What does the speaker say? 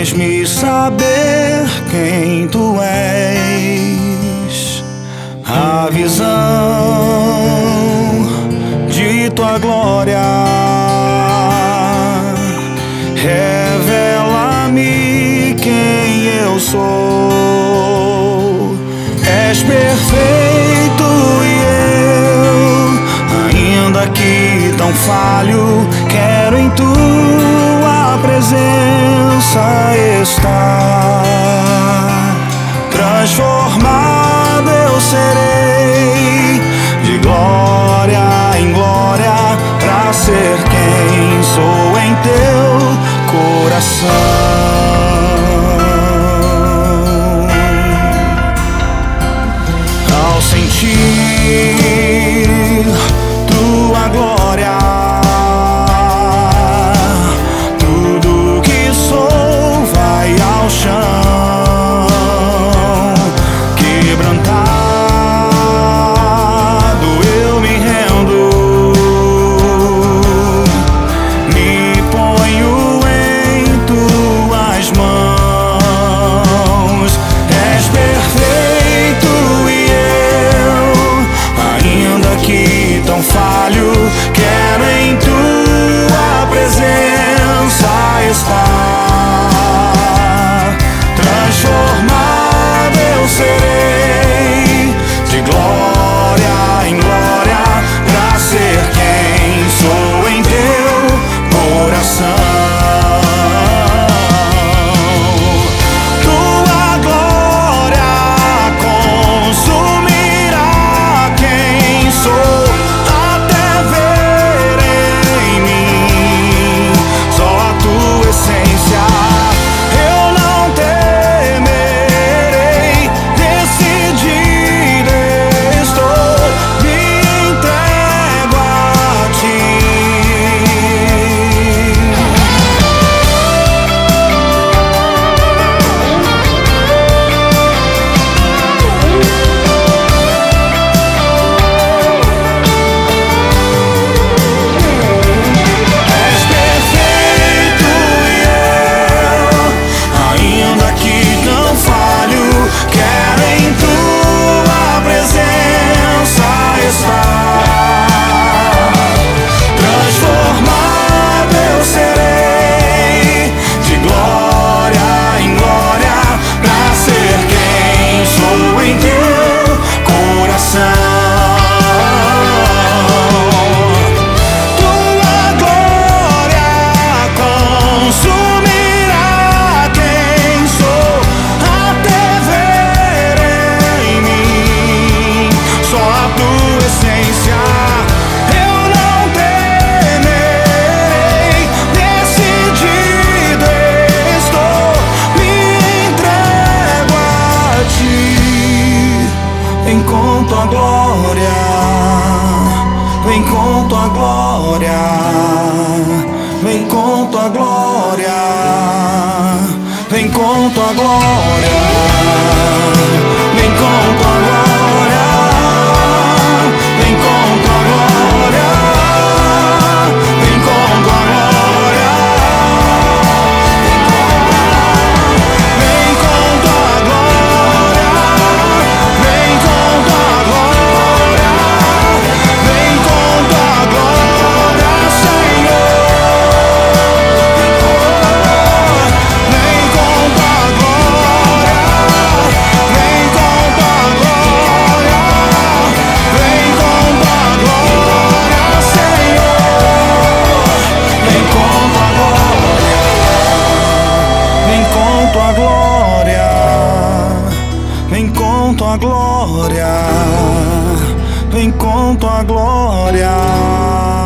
Faz-me saber quem tu és, a visão de tua glória. Revela-me quem eu sou. És perfeito e eu, ainda que tão falho, quero em tua presença estar. Transformado eu serei, de glória em glória, pra ser quem sou em teu coração. Ao sentir tua glória, tudo que sou vai ao chão. Quebrantado eu me rendo, me ponho em tuas mãos. És perfeito e eu, ainda que tão falho, quero em tua presença estar. Transformado eu serei, de glória em glória, pra ser quem sou em teu coração. Tua glória consumirá quem sou, até ver em mim só a tua essência. Eu não temerei, decidido estou, me entrego a ti. És perfeito e eu, ainda que não falho, quero em tua presença estar. Transformado eu serei, de glória em glória, pra ser quem sou em teu coração. Tua glória consumirá quem sou, até ver em mim só a tua essência. Eu não temerei, decidido estou, me entrego a ti. Vem com tua glória, vem com tua glória, vem com tua glória, vem com tua glória, vem com tua glória, vem com tua glória, vem com tua glória, vem com tua glória, vem com tua glória, vem com tua glória, Senhor. Vem com tua glória, vem com tua glória, vem com tua glória, Senhor. Vem com tua glória, vem com tua glória, vem com tua glória, vem com tua glória.